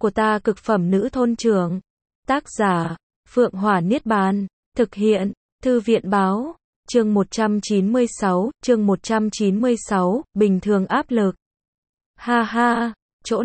của ta cực phẩm nữ thôn trưởng. Tác giả, Phượng Hỏa Niết Bàn. Thực hiện, Thư viện Báo. Chương 196, bình thường áp lực. Ha ha, chỗ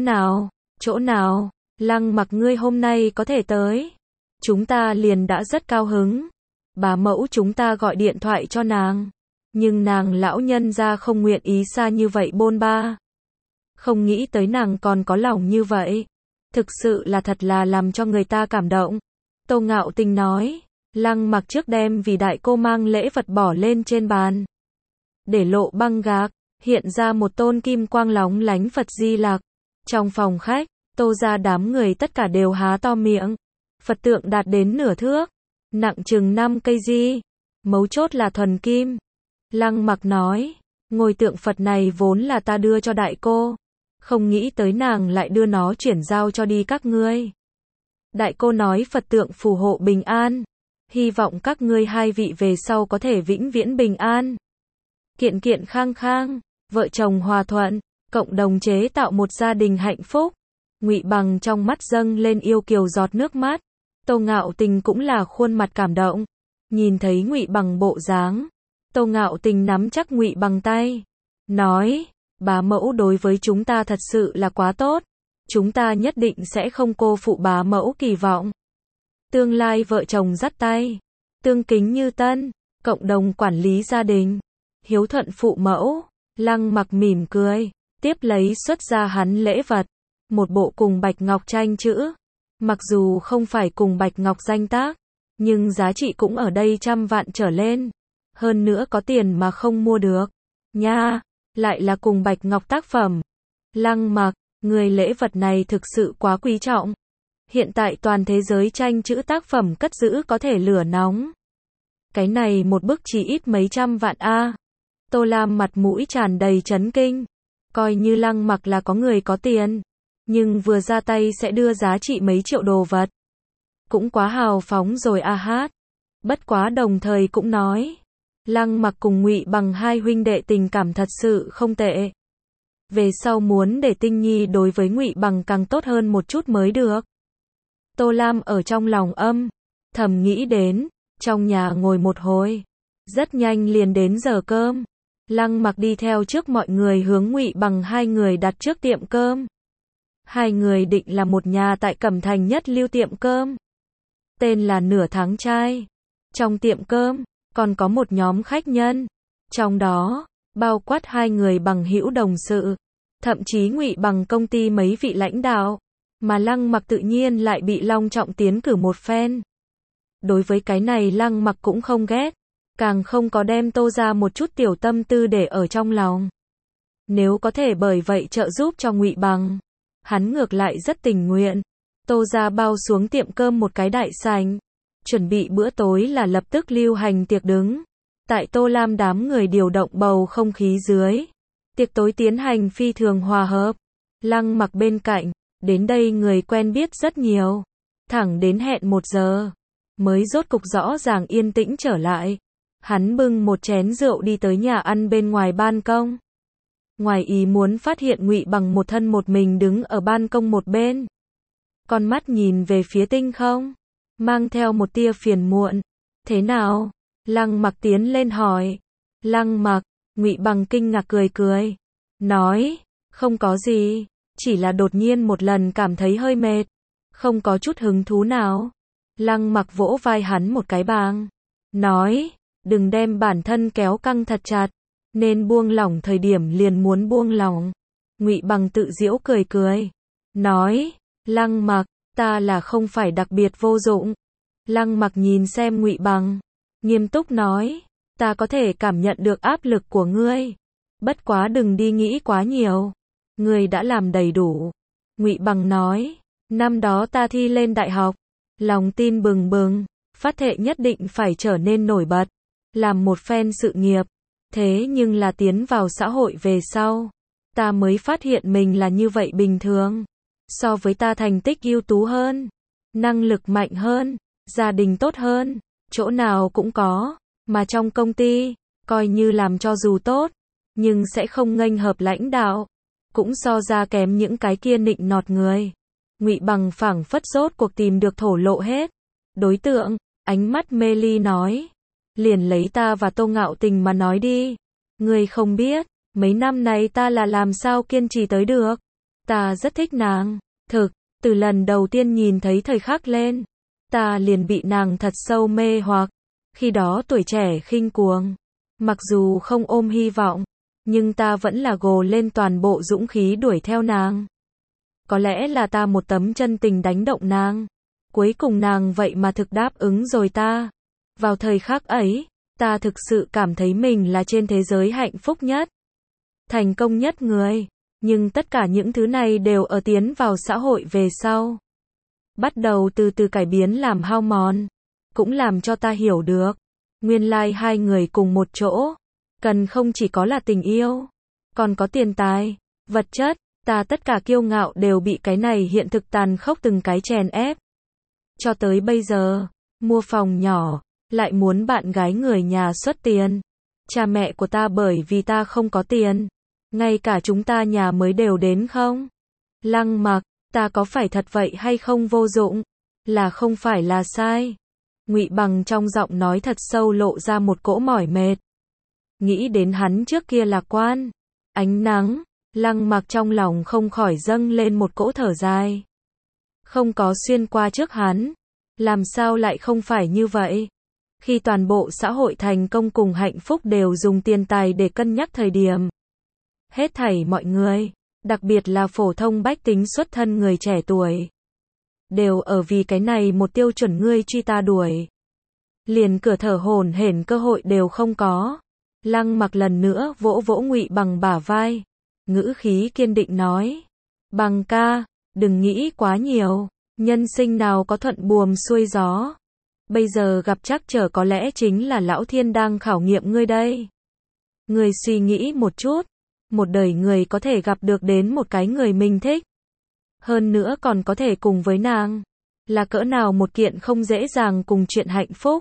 nào, Lăng Mặc ngươi hôm nay có thể tới. Chúng ta liền đã rất cao hứng. Bà mẫu chúng ta gọi điện thoại cho nàng. Nhưng nàng lão nhân gia không nguyện ý xa như vậy bôn ba. Không nghĩ tới nàng còn có lòng như vậy. Thực sự là thật là làm cho người ta cảm động. Tô Ngạo Tình nói. Lăng Mặc trước đem vì đại cô mang lễ vật bỏ lên trên bàn. Để lộ băng gạc, hiện ra một tôn kim quang lóng lánh Phật Di Lặc. Trong phòng khách, Tô gia đám người tất cả đều há to miệng. Phật tượng đạt đến nửa thước, nặng chừng 5 cây di. Mấu chốt là thuần kim. Lăng Mặc nói, ngôi tượng Phật này vốn là ta đưa cho đại cô. Không nghĩ tới nàng lại đưa nó chuyển giao cho đi các ngươi. Đại cô nói Phật tượng phù hộ bình an. Hy vọng các ngươi hai vị về sau có thể vĩnh viễn bình an. Kiện kiện khang khang, vợ chồng hòa thuận, cộng đồng chế tạo một gia đình hạnh phúc. Ngụy Bằng trong mắt dâng lên yêu kiều giọt nước mắt. Tô Ngạo Tình cũng là khuôn mặt cảm động. Nhìn thấy Ngụy Bằng bộ dáng, Tô Ngạo Tình nắm chắc Ngụy Bằng tay, nói, bá mẫu đối với chúng ta thật sự là quá tốt. Chúng ta nhất định sẽ không cô phụ bá mẫu kỳ vọng. Tương lai vợ chồng dắt tay, tương kính như tân, cộng đồng quản lý gia đình, hiếu thuận phụ mẫu. Lăng Mặc mỉm cười, tiếp lấy xuất ra hắn lễ vật, một bộ cùng bạch ngọc tranh chữ. Mặc dù không phải cùng bạch ngọc danh tác, nhưng giá trị cũng ở đây 100 vạn trở lên. Hơn nữa có tiền mà không mua được. Nha, lại là cùng bạch ngọc tác phẩm. Lăng Mặc, người lễ vật này thực sự quá quý trọng. Hiện tại toàn thế giới tranh chữ tác phẩm cất giữ có thể lửa nóng. Cái này một bức chỉ ít mấy trăm vạn a. Tô Lam mặt mũi tràn đầy chấn kinh. Coi như Lăng Mặc là có người có tiền, nhưng vừa ra tay sẽ đưa giá trị mấy triệu đồ vật. Cũng quá hào phóng rồi a hát. Bất quá đồng thời cũng nói, Lăng Mặc cùng Ngụy Bằng hai huynh đệ tình cảm thật sự không tệ. Về sau muốn để Tinh Nhi đối với Ngụy Bằng càng tốt hơn một chút mới được. Tô Lam ở trong lòng thầm nghĩ đến, trong nhà ngồi một hồi, rất nhanh liền đến giờ cơm. Lăng Mặc đi theo trước mọi người hướng Ngụy Bằng hai người đặt trước tiệm cơm. Hai người định là một nhà tại Cẩm Thành nhất lưu tiệm cơm, tên là Nửa Tháng Trai. Trong tiệm cơm còn có một nhóm khách nhân, trong đó bao quát hai người bằng hữu đồng sự, thậm chí Ngụy Bằng công ty mấy vị lãnh đạo, mà Lăng Mặc tự nhiên lại bị long trọng tiến cử một phen. Đối với cái này Lăng Mặc cũng không ghét, càng không có đem Tô ra một chút tiểu tâm tư để ở trong lòng. Nếu có thể bởi vậy trợ giúp cho Ngụy Bằng, hắn ngược lại rất tình nguyện. Tô ra bao xuống tiệm cơm một cái đại sảnh, chuẩn bị bữa tối là lập tức lưu hành tiệc đứng. Tại Tô Lam đám người điều động bầu không khí dưới, tiệc tối tiến hành phi thường hòa hợp. Lăng Mặc bên cạnh, đến đây người quen biết rất nhiều. Thẳng đến hẹn 1 giờ, mới rốt cục rõ ràng yên tĩnh trở lại. Hắn bưng một chén rượu đi tới nhà ăn bên ngoài ban công. Ngoài ý muốn phát hiện Ngụy Bằng một thân một mình đứng ở ban công một bên. Con mắt nhìn về phía tinh không, mang theo một tia phiền muộn. Thế nào? Lăng Mặc tiến lên hỏi. Lăng Mặc, Ngụy Bằng kinh ngạc cười cười, nói, không có gì, chỉ là đột nhiên một lần cảm thấy hơi mệt, không có chút hứng thú nào. Lăng Mặc vỗ vai hắn một cái bang, nói, đừng đem bản thân kéo căng thật chặt, nên buông lỏng thời điểm liền muốn buông lỏng. Ngụy Bằng tự giễu cười cười, nói, Lăng Mặc, ta là không phải đặc biệt vô dụng. Lăng Mặc nhìn xem Ngụy Bằng, nghiêm túc nói, ta có thể cảm nhận được áp lực của ngươi, bất quá đừng đi nghĩ quá nhiều, ngươi đã làm đầy đủ. Ngụy Bằng nói, năm đó ta thi lên đại học, lòng tin bừng bừng, phát thệ nhất định phải trở nên nổi bật, làm một phen sự nghiệp. Thế nhưng là tiến vào xã hội về sau, ta mới phát hiện mình là như vậy bình thường. So với ta thành tích ưu tú hơn, năng lực mạnh hơn, gia đình tốt hơn, chỗ nào cũng có, mà trong công ty, coi như làm cho dù tốt, nhưng sẽ không nghênh hợp lãnh đạo, cũng so ra kém những cái kia nịnh nọt người. Ngụy Bằng phảng phất rốt cuộc tìm được thổ lộ hết. Đối tượng, ánh mắt mê ly nói. Liền lấy ta và Tô Ngạo Tình mà nói đi. Ngươi không biết, mấy năm này ta là làm sao kiên trì tới được. Ta rất thích nàng. Thực, từ lần đầu tiên nhìn thấy thời khắc lên, ta liền bị nàng thật sâu mê hoặc. Khi đó tuổi trẻ khinh cuồng. Mặc dù không ôm hy vọng, nhưng ta vẫn là gồ lên toàn bộ dũng khí đuổi theo nàng. Có lẽ là ta một tấm chân tình đánh động nàng. Cuối cùng nàng vậy mà thực đáp ứng rồi ta. Vào thời khắc ấy, ta thực sự cảm thấy mình là trên thế giới hạnh phúc nhất, thành công nhất người. Nhưng tất cả những thứ này đều ở tiến vào xã hội về sau. Bắt đầu từ từ cải biến làm hao mòn. Cũng làm cho ta hiểu được. Nguyên lai hai người cùng một chỗ. Cần không chỉ có là tình yêu. Còn có tiền tài, vật chất. Ta tất cả kiêu ngạo đều bị cái này hiện thực tàn khốc từng cái chèn ép. Cho tới bây giờ, mua phòng nhỏ, lại muốn bạn gái người nhà xuất tiền. Cha mẹ của ta bởi vì ta không có tiền. Ngay cả chúng ta nhà mới đều đến không? Lăng Mặc, ta có phải thật vậy hay không vô dụng? Là không phải là sai. Ngụy Bằng trong giọng nói thật sâu lộ ra một cỗ mỏi mệt. Nghĩ đến hắn trước kia lạc quan. Ánh nắng, Lăng Mặc trong lòng không khỏi dâng lên một cỗ thở dài. Không có xuyên qua trước hắn. Làm sao lại không phải như vậy? Khi toàn bộ xã hội thành công cùng hạnh phúc đều dùng tiền tài để cân nhắc thời điểm. Hết thảy mọi người, đặc biệt là phổ thông bách tính xuất thân người trẻ tuổi, đều ở vì cái này một tiêu chuẩn ngươi truy ta đuổi. Liền cửa thở hổn hển cơ hội đều không có. Lăng Mặc lần nữa vỗ vỗ Ngụy Bằng bả vai. Ngữ khí kiên định nói. Bằng ca, đừng nghĩ quá nhiều. Nhân sinh nào có thuận buồm xuôi gió. Bây giờ gặp trắc trở có lẽ chính là Lão Thiên đang khảo nghiệm ngươi đây. Ngươi suy nghĩ một chút. Một đời người có thể gặp được đến một cái người mình thích. Hơn nữa còn có thể cùng với nàng. Là cỡ nào một kiện không dễ dàng cùng chuyện hạnh phúc.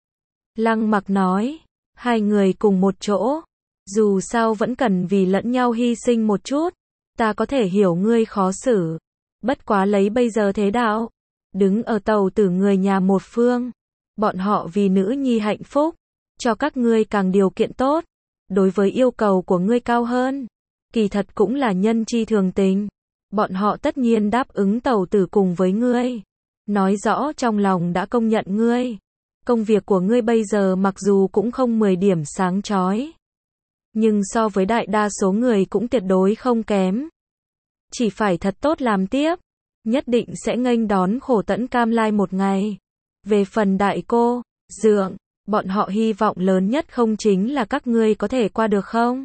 Lăng Mặc nói. Hai người cùng một chỗ. Dù sao vẫn cần vì lẫn nhau hy sinh một chút. Ta có thể hiểu ngươi khó xử. Bất quá lấy bây giờ thế đạo. Đứng ở tàu tử người nhà một phương. Bọn họ vì nữ nhi hạnh phúc. Cho các ngươi càng điều kiện tốt. Đối với yêu cầu của ngươi cao hơn. Kỳ thật cũng là nhân chi thường tình. Bọn họ tất nhiên đáp ứng tàu tử cùng với ngươi. Nói rõ trong lòng đã công nhận ngươi. Công việc của ngươi bây giờ mặc dù cũng không 10 điểm sáng chói. Nhưng so với đại đa số người cũng tuyệt đối không kém. Chỉ phải thật tốt làm tiếp. Nhất định sẽ nghênh đón khổ tẫn cam lai một ngày. Về phần đại cô, Dượng, bọn họ hy vọng lớn nhất không chính là các ngươi có thể qua được không?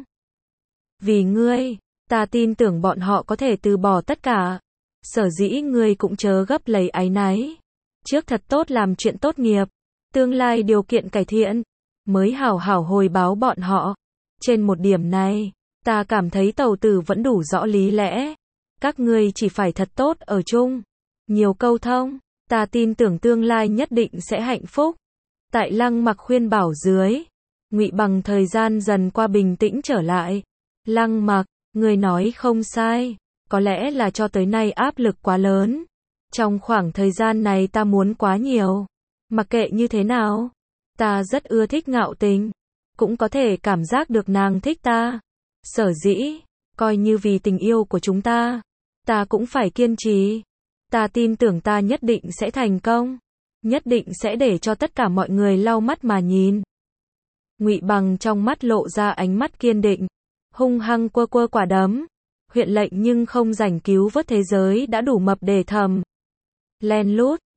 Vì ngươi, ta tin tưởng bọn họ có thể từ bỏ tất cả. Sở dĩ ngươi cũng chớ gấp lấy áy náy. Trước thật tốt làm chuyện tốt nghiệp. Tương lai điều kiện cải thiện. Mới hảo hảo hồi báo bọn họ. Trên một điểm này, ta cảm thấy tàu tử vẫn đủ rõ lý lẽ. Các ngươi chỉ phải thật tốt ở chung. Nhiều câu thông. Ta tin tưởng tương lai nhất định sẽ hạnh phúc. Tại Lăng Mặc khuyên bảo dưới, Ngụy Bằng thời gian dần qua bình tĩnh trở lại. Lăng Mặc, người nói không sai. Có lẽ là cho tới nay áp lực quá lớn. Trong khoảng thời gian này ta muốn quá nhiều. Mặc kệ như thế nào, ta rất ưa thích Ngạo Tình. Cũng có thể cảm giác được nàng thích ta. Sở dĩ, coi như vì tình yêu của chúng ta cũng phải kiên trì. Ta tin tưởng ta nhất định sẽ thành công. Nhất định sẽ để cho tất cả mọi người lau mắt mà nhìn. Ngụy Bằng trong mắt lộ ra ánh mắt kiên định. Hung hăng quơ quơ quả đấm. Huyện lệnh nhưng không rảnh cứu vớt thế giới đã đủ mập để thầm. Len lút,